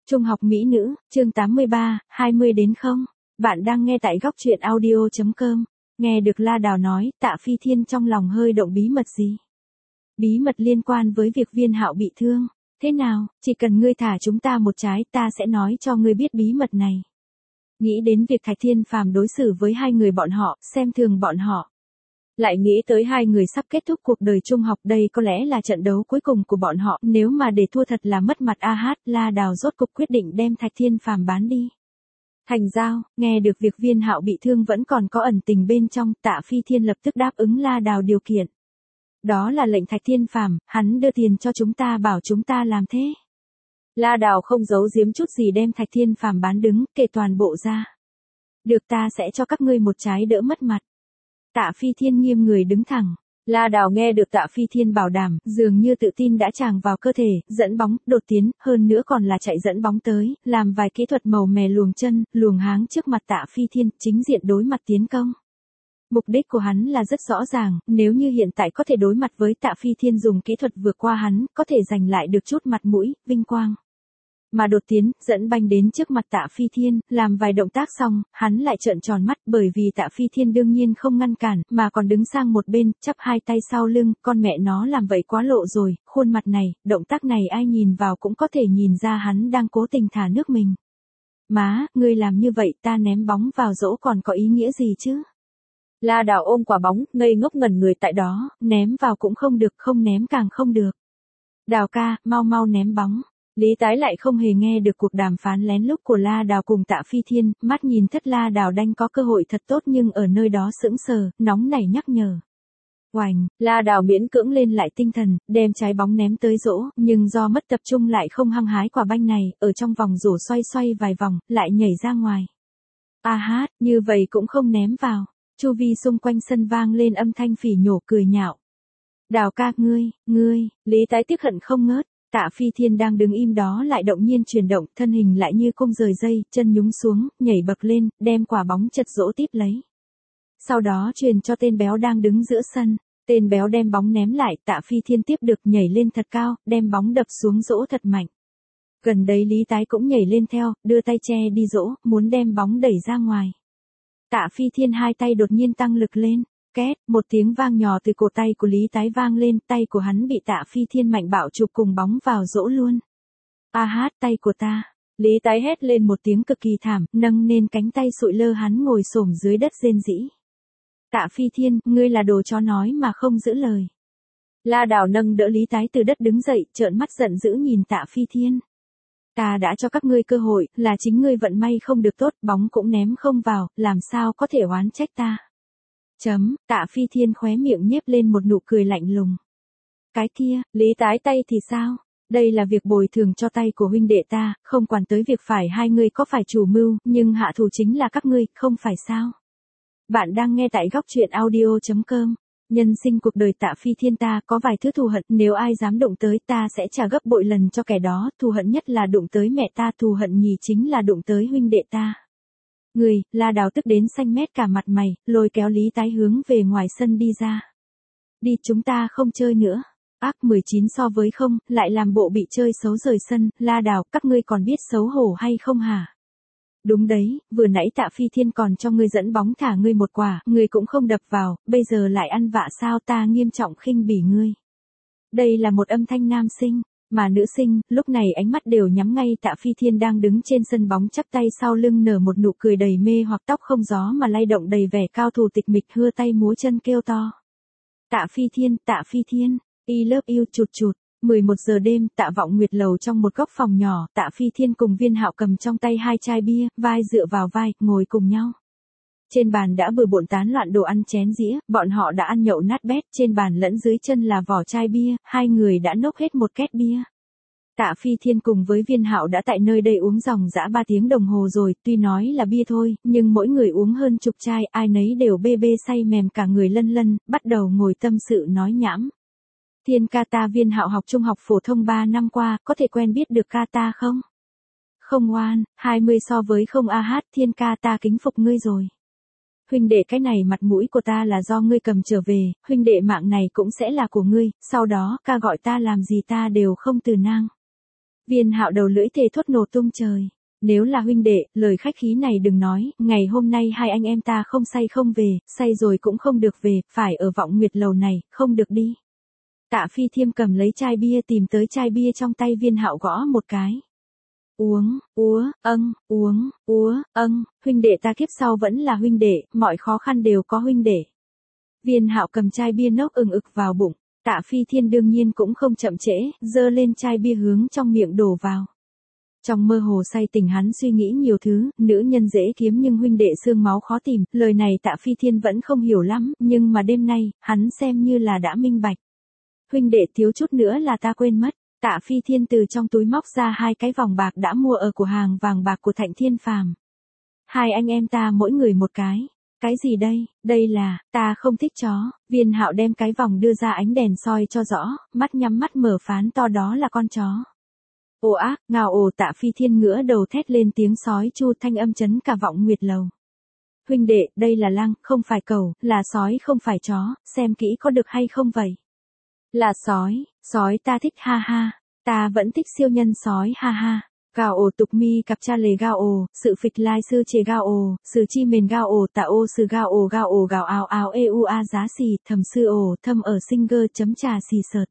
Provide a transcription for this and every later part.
Trung học mỹ nữ, chương 83, 20 đến không? Bạn đang nghe tại góc truyện audio.com. Nghe được La Đào nói, Tạ Phi Thiên trong lòng hơi động bí mật gì? Bí mật liên quan với việc Viên Hạo bị thương. Thế nào, chỉ cần ngươi thả chúng ta một trái ta sẽ nói cho ngươi biết bí mật này. Nghĩ đến việc Thạch Thiên Phàm đối xử với hai người bọn họ, xem thường bọn họ. Lại nghĩ tới hai người sắp kết thúc cuộc đời trung học, đây có lẽ là trận đấu cuối cùng của bọn họ, nếu mà để thua thật là mất mặt. La Đào rốt cục quyết định đem Thạch Thiên Phàm bán đi. Thành giao, nghe được việc Viên Hạo bị thương vẫn còn có ẩn tình bên trong, Tạ Phi Thiên lập tức đáp ứng La Đào điều kiện. Đó là lệnh Thạch Thiên Phàm, hắn đưa tiền cho chúng ta bảo chúng ta làm thế. La Đào không giấu giếm chút gì đem Thạch Thiên Phàm bán đứng, kể toàn bộ ra. Được, ta sẽ cho các ngươi một trái đỡ mất mặt. Tạ Phi Thiên nghiêm người đứng thẳng. La Đào nghe được Tạ Phi Thiên bảo đảm, dường như tự tin đã tràn vào cơ thể, dẫn bóng, đột tiến, hơn nữa còn là chạy dẫn bóng tới, làm vài kỹ thuật màu mè luồng chân, luồng háng trước mặt Tạ Phi Thiên, chính diện đối mặt tiến công. Mục đích của hắn là rất rõ ràng, nếu như hiện tại có thể đối mặt với Tạ Phi Thiên dùng kỹ thuật vượt qua hắn, có thể giành lại được chút mặt mũi, vinh quang. Mà đột tiến, dẫn banh đến trước mặt Tạ Phi Thiên, làm vài động tác xong, hắn lại trợn tròn mắt, bởi vì Tạ Phi Thiên đương nhiên không ngăn cản, mà còn đứng sang một bên, chắp hai tay sau lưng, con mẹ nó làm vậy quá lộ rồi, khuôn mặt này, động tác này ai nhìn vào cũng có thể nhìn ra hắn đang cố tình thả nước mình. Má, ngươi làm như vậy ta ném bóng vào rổ còn có ý nghĩa gì chứ? La Đào ôm quả bóng, ngây ngốc ngẩn người tại đó, ném vào cũng không được, không ném càng không được. Đào ca, mau mau ném bóng. Lý Tái lại không hề nghe được cuộc đàm phán lén lút của La Đào cùng Tạ Phi Thiên, mắt nhìn thất La Đào đanh có cơ hội thật tốt nhưng ở nơi đó sững sờ, nóng nảy nhắc nhở. Oành, La Đào miễn cưỡng lên lại tinh thần, đem trái bóng ném tới rổ, nhưng do mất tập trung lại không hăng hái quả banh này, ở trong vòng rổ xoay xoay vài vòng, lại nhảy ra ngoài. Như vậy cũng không ném vào. Chu vi xung quanh sân vang lên âm thanh phỉ nhổ cười nhạo. Đào ca, ngươi, Lý Tái tiếc hận không ngớt. Tạ Phi Thiên đang đứng im đó lại động nhiên chuyển động, thân hình lại như cung rời dây, chân nhúng xuống, nhảy bật lên, đem quả bóng chật rỗ tiếp lấy. Sau đó truyền cho tên béo đang đứng giữa sân, tên béo đem bóng ném lại, Tạ Phi Thiên tiếp được nhảy lên thật cao, đem bóng đập xuống rỗ thật mạnh. Gần đấy Lý Tái cũng nhảy lên theo, đưa tay che đi rỗ, muốn đem bóng đẩy ra ngoài. Tạ Phi Thiên hai tay đột nhiên tăng lực lên. Két, một tiếng vang nhỏ từ cổ tay của Lý Tái vang lên, tay của hắn bị Tạ Phi Thiên mạnh bạo chụp cùng bóng vào rỗ luôn. Tay của ta. Lý Tái hét lên một tiếng cực kỳ thảm, nâng lên cánh tay sụi lơ hắn ngồi xổm dưới đất rên rỉ. Tạ Phi Thiên, ngươi là đồ chó nói mà không giữ lời. La Đào nâng đỡ Lý Tái từ đất đứng dậy, trợn mắt giận dữ nhìn Tạ Phi Thiên. Ta đã cho các ngươi cơ hội, là chính ngươi vận may không được tốt, bóng cũng ném không vào, làm sao có thể oán trách ta. Tạ Phi Thiên khóe miệng nhếch lên một nụ cười lạnh lùng. Cái kia, Lý Tái tay thì sao? Đây là việc bồi thường cho tay của huynh đệ ta, không quản tới việc phải hai người có phải chủ mưu, nhưng hạ thủ chính là các ngươi, không phải sao? Bạn đang nghe tại góc truyện audio.com. Nhân sinh cuộc đời Tạ Phi Thiên ta có vài thứ thù hận, nếu ai dám đụng tới ta sẽ trả gấp bội lần cho kẻ đó, thù hận nhất là đụng tới mẹ ta, thù hận nhì chính là đụng tới huynh đệ ta. Người, La Đào tức đến xanh mét cả mặt mày, lôi kéo Lý Tái hướng về ngoài sân đi ra. Đi, chúng ta không chơi nữa. 19 so với không, lại làm bộ bị chơi xấu rời sân. La Đào, các ngươi còn biết xấu hổ hay không hả? Đúng đấy, vừa nãy Tạ Phi Thiên còn cho ngươi dẫn bóng thả ngươi một quả, ngươi cũng không đập vào, bây giờ lại ăn vạ sao? Ta nghiêm trọng khinh bỉ ngươi. Đây là một âm thanh nam sinh. Mà nữ sinh, lúc này ánh mắt đều nhắm ngay Tạ Phi Thiên đang đứng trên sân bóng chắp tay sau lưng nở một nụ cười đầy mê hoặc tóc không gió mà lay động đầy vẻ cao thủ tịch mịch hưa tay múa chân kêu to. Tạ Phi Thiên, I love you chụt chụt. 11 giờ đêm, Tạ Vọng Nguyệt lầu trong một góc phòng nhỏ, Tạ Phi Thiên cùng Viên Hạo cầm trong tay hai chai bia, vai dựa vào vai, ngồi cùng nhau. Trên bàn đã bừa bộn tán loạn đồ ăn chén dĩa, bọn họ đã ăn nhậu nát bét, trên bàn lẫn dưới chân là vỏ chai bia, hai người đã nốc hết một két bia. Tạ Phi Thiên cùng với Viên Hạo đã tại nơi đây uống dòng dã 3 tiếng đồng hồ rồi, tuy nói là bia thôi, nhưng mỗi người uống hơn chục chai, ai nấy đều bê bê say mềm cả người lân lân, bắt đầu ngồi tâm sự nói nhảm. Thiên ca ta, Viên Hạo học trung học phổ thông 3 năm qua, có thể quen biết được ca ta không? Không oan, 20 so với không. Thiên ca ta kính phục ngươi rồi. Huynh đệ, cái này mặt mũi của ta là do ngươi cầm trở về, huynh đệ mạng này cũng sẽ là của ngươi, sau đó ca gọi ta làm gì ta đều không từ nang. Viên Hạo đầu lưỡi thề thốt nổ tung trời. Nếu là huynh đệ, lời khách khí này đừng nói, ngày hôm nay hai anh em ta không say không về, say rồi cũng không được về, phải ở Vọng Nguyệt lầu này, không được đi. Tạ Phi Thiêm cầm lấy chai bia tìm tới chai bia trong tay Viên Hạo gõ một cái. Uống, huynh đệ ta kiếp sau vẫn là huynh đệ, mọi khó khăn đều có huynh đệ. Viên Hạo cầm chai bia nốc ừng ực vào bụng, Tạ Phi Thiên đương nhiên cũng không chậm trễ, giơ lên chai bia hướng trong miệng đổ vào. Trong mơ hồ say tỉnh hắn suy nghĩ nhiều thứ, nữ nhân dễ kiếm nhưng huynh đệ xương máu khó tìm, lời này Tạ Phi Thiên vẫn không hiểu lắm, nhưng mà đêm nay, hắn xem như là đã minh bạch. Huynh đệ thiếu chút nữa là ta quên mất. Tạ Phi Thiên từ trong túi móc ra 2 cái vòng bạc đã mua ở cửa hàng vàng bạc của Thạnh Thiên Phàm. Hai anh em ta mỗi người một cái. Cái gì đây? Đây là, ta không thích chó. Viên Hạo đem cái vòng đưa ra ánh đèn soi cho rõ, mắt nhắm mắt mở phán to đó là con chó. Ồ ác, ngào ồ, Tạ Phi Thiên ngửa đầu thét lên tiếng sói chu, thanh âm chấn cả Vọng Nguyệt lầu. Huynh đệ, đây là lang, không phải cẩu, là sói không phải chó, xem kỹ có được hay không vậy? Là sói ta thích ha ha, ta vẫn thích siêu nhân sói ha ha. Gao ồ tục mi cặp cha lề gao ồ, sự phịch lai sư chề gao ồ, sự chi mền gao ồ tạ ô sự gao ồ gào ào ào eu a giá xì, thầm sư ồ, thâm ở singer chấm trà xì sợt.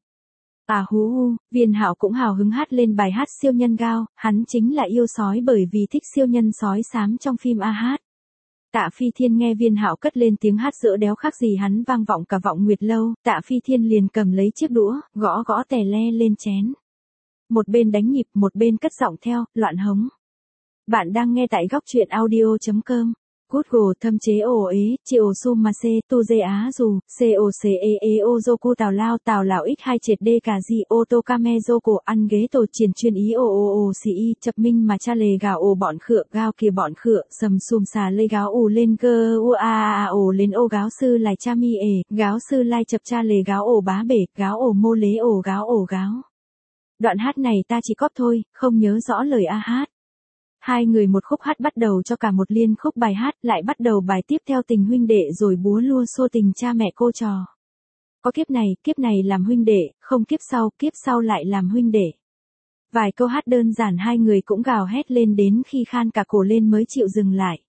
À hú hu, Viên Hạo cũng hào hứng hát lên bài hát siêu nhân gao, hắn chính là yêu sói bởi vì thích siêu nhân sói xám trong phim A hát. Tạ Phi Thiên nghe Viên Hạo cất lên tiếng hát dỡ đéo khác gì hắn vang vọng cả Vọng Nguyệt lâu, Tạ Phi Thiên liền cầm lấy chiếc đũa, gõ gõ tè le lên chén. Một bên đánh nhịp, một bên cất giọng theo, loạn hống. Bạn đang nghe tại góc truyện audio.com. Google thâm chế ổ ế, chị ổ su mà xê, tu dê á dù, xê ổ xê ê ê ô dô cu tào lão x2 triệt đê cà di ô tô ca me dô cổ ăn ghế tổ triển chuyên ý ô ô ô xì y, chập minh mà cha lề gào ồ bọn khựa, gao kìa bọn khựa, sầm xùm xà lê gáo ù lên cơ u a ồ lên ô gáo sư lại cha mi ề, gáo sư lai chập cha lề gáo ồ bá bể, gáo ồ mô lế ồ gáo. Đoạn hát này ta chỉ cóp thôi, không nhớ rõ lời a hát. Hai người một khúc hát bắt đầu cho cả một liên khúc bài hát, lại bắt đầu bài tiếp theo tình huynh đệ rồi búa lua xô tình cha mẹ cô trò. Có kiếp này làm huynh đệ, không kiếp sau lại làm huynh đệ. Vài câu hát đơn giản hai người cũng gào hét lên đến khi khan cả cổ lên mới chịu dừng lại.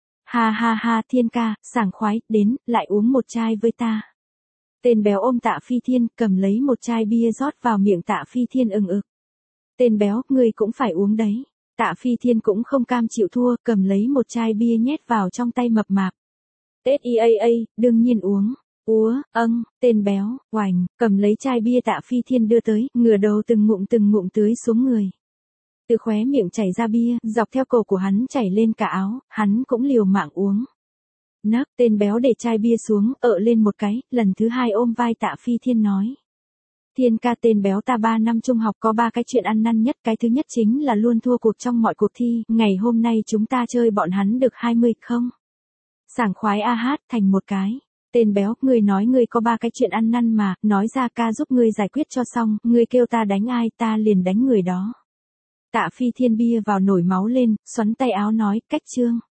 Ha ha ha Thiên ca, sảng khoái, đến, lại uống một chai với ta. Tên béo ôm Tạ Phi Thiên, cầm lấy một chai bia rót vào miệng Tạ Phi Thiên ừng ực. Tên béo, ngươi cũng phải uống đấy. Tạ Phi Thiên cũng không cam chịu thua, cầm lấy một chai bia nhét vào trong tay mập mạp. Đương nhiên uống. Tên béo, oành, cầm lấy chai bia Tạ Phi Thiên đưa tới, ngửa đầu từng ngụm tưới xuống người. Từ khóe miệng chảy ra bia, dọc theo cổ của hắn chảy lên cả áo, hắn cũng liều mạng uống. Nấc, tên béo để chai bia xuống, lên một cái, lần thứ hai ôm vai Tạ Phi Thiên nói. Thiên ca, tên béo ta 3 năm trung học có 3 cái chuyện ăn năn nhất, cái thứ nhất chính là luôn thua cuộc trong mọi cuộc thi, ngày hôm nay chúng ta chơi bọn hắn được 20 không? Sảng khoái a hát thành một cái. Tên béo, ngươi nói ngươi có 3 cái chuyện ăn năn mà, nói ra ca giúp ngươi giải quyết cho xong, ngươi kêu ta đánh ai ta liền đánh người đó. Tạ Phi Thiên bia vào nổi máu lên, xoắn tay áo nói, cách trương.